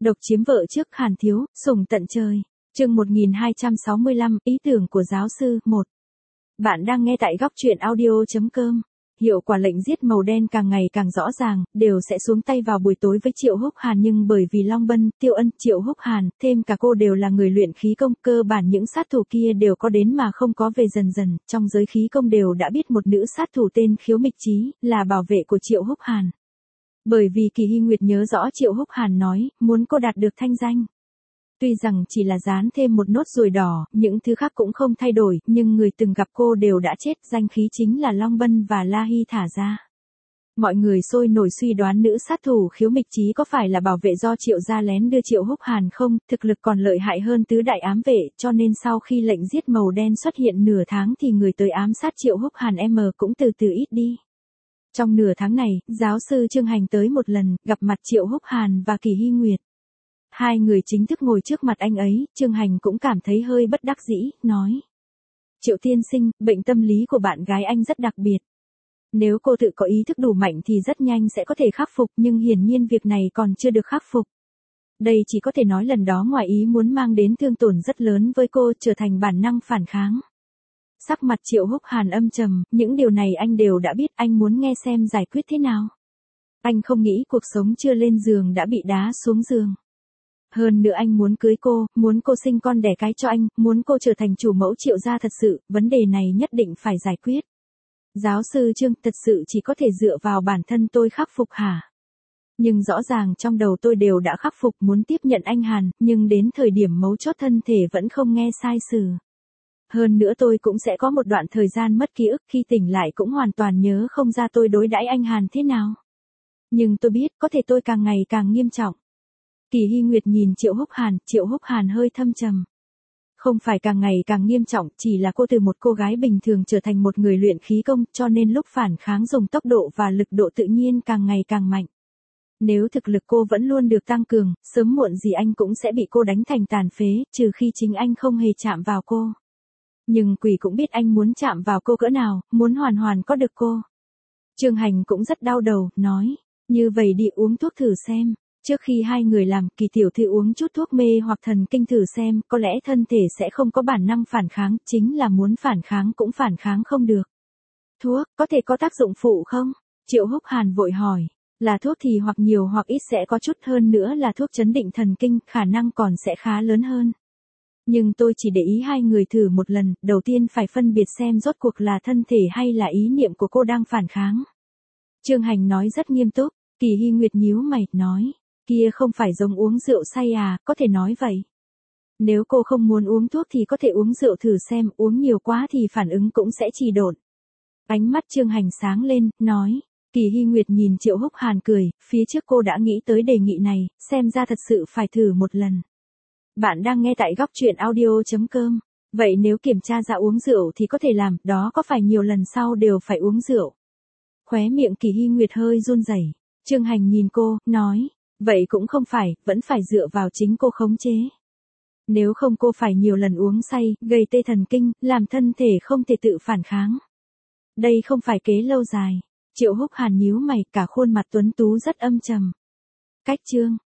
Độc chiếm vợ trước Hàn Thiếu, sủng tận trời. Chương 1265, ý tưởng của giáo sư 1. Bạn đang nghe tại góc truyện audio.com. Hiệu quả lệnh giết màu đen càng ngày càng rõ ràng, đều sẽ xuống tay vào buổi tối với Triệu Húc Hàn, nhưng bởi vì Long Bân, Tiêu Ân, Triệu Húc Hàn, thêm cả cô đều là người luyện khí công, cơ bản những sát thủ kia đều có đến mà không có về, dần dần, trong giới khí công đều đã biết một nữ sát thủ tên Khiếu Mịch Chí, là bảo vệ của Triệu Húc Hàn. Bởi vì Kỳ Hy Nguyệt nhớ rõ Triệu Húc Hàn nói, muốn cô đạt được thanh danh. Tuy rằng chỉ là dán thêm một nốt ruồi đỏ, những thứ khác cũng không thay đổi, nhưng người từng gặp cô đều đã chết, danh khí chính là Long Bân và La Hy thả ra. Mọi người sôi nổi suy đoán nữ sát thủ Khiếu Mịch Chí có phải là bảo vệ do Triệu gia lén đưa Triệu Húc Hàn không, thực lực còn lợi hại hơn tứ đại ám vệ, cho nên sau khi lệnh giết màu đen xuất hiện nửa tháng thì người tới ám sát Triệu Húc Hàn cũng từ từ ít đi. Trong nửa tháng này, giáo sư Trương Hành tới một lần, gặp mặt Triệu Húc Hàn và Kỳ Hy Nguyệt. Hai người chính thức ngồi trước mặt anh ấy, Trương Hành cũng cảm thấy hơi bất đắc dĩ, nói. Triệu tiên sinh, bệnh tâm lý của bạn gái anh rất đặc biệt. Nếu cô tự có ý thức đủ mạnh thì rất nhanh sẽ có thể khắc phục, nhưng hiển nhiên việc này còn chưa được khắc phục. Đây chỉ có thể nói lần đó ngoài ý muốn mang đến thương tổn rất lớn với cô, trở thành bản năng phản kháng. Sắc mặt Triệu Húc Hàn âm trầm, những điều này anh đều đã biết, anh muốn nghe xem giải quyết thế nào. Anh không nghĩ cuộc sống chưa lên giường đã bị đá xuống giường. Hơn nữa anh muốn cưới cô, muốn cô sinh con đẻ cái cho anh, muốn cô trở thành chủ mẫu Triệu gia thật sự, vấn đề này nhất định phải giải quyết. Giáo sư Trương, thật sự chỉ có thể dựa vào bản thân tôi khắc phục hả? Nhưng rõ ràng trong đầu tôi đều đã khắc phục, muốn tiếp nhận anh Hàn, nhưng đến thời điểm mấu chốt thân thể vẫn không nghe sai sử. Hơn nữa tôi cũng sẽ có một đoạn thời gian mất ký ức, khi tỉnh lại cũng hoàn toàn nhớ không ra tôi đối đãi anh Hàn thế nào. Nhưng tôi biết, có thể tôi càng ngày càng nghiêm trọng. Kỳ Hy Nguyệt nhìn Triệu Húc Hàn hơi thâm trầm. Không phải càng ngày càng nghiêm trọng, chỉ là cô từ một cô gái bình thường trở thành một người luyện khí công, cho nên lúc phản kháng dùng tốc độ và lực độ tự nhiên càng ngày càng mạnh. Nếu thực lực cô vẫn luôn được tăng cường, sớm muộn gì anh cũng sẽ bị cô đánh thành tàn phế, trừ khi chính anh không hề chạm vào cô. Nhưng quỷ cũng biết anh muốn chạm vào cô cỡ nào, muốn hoàn có được cô. Trương Hành cũng rất đau đầu, nói, như vậy đi uống thuốc thử xem. Trước khi hai người làm, Kỳ tiểu thư uống chút thuốc mê hoặc thần kinh thử xem, có lẽ thân thể sẽ không có bản năng phản kháng, chính là muốn phản kháng cũng phản kháng không được. Thuốc, có thể có tác dụng phụ không? Triệu Húc Hàn vội hỏi, là thuốc thì hoặc nhiều hoặc ít sẽ có chút, hơn nữa là thuốc chấn định thần kinh, khả năng còn sẽ khá lớn hơn. Nhưng tôi chỉ để ý hai người thử một lần, đầu tiên phải phân biệt xem rốt cuộc là thân thể hay là ý niệm của cô đang phản kháng. Trương Hành nói rất nghiêm túc, Kỳ Hy Nguyệt nhíu mày, nói. Kia không phải giống uống rượu say à, có thể nói vậy. Nếu cô không muốn uống thuốc thì có thể uống rượu thử xem, uống nhiều quá thì phản ứng cũng sẽ trì độn. Ánh mắt Trương Hành sáng lên, nói. Kỳ Hy Nguyệt nhìn Triệu Húc Hàn cười, phía trước cô đã nghĩ tới đề nghị này, xem ra thật sự phải thử một lần. Bạn đang nghe tại góc truyện audio.com. Vậy nếu kiểm tra ra uống rượu thì có thể làm, đó có phải nhiều lần sau đều phải uống rượu? Khóe miệng Kỳ Hy Nguyệt hơi run rẩy. Trương Hành nhìn cô, nói. Vậy cũng không phải, vẫn phải dựa vào chính cô khống chế. Nếu không cô phải nhiều lần uống say, gây tê thần kinh, làm thân thể không thể tự phản kháng. Đây không phải kế lâu dài. Triệu Húc Hàn nhíu mày, cả khuôn mặt tuấn tú rất âm trầm. Cách chương.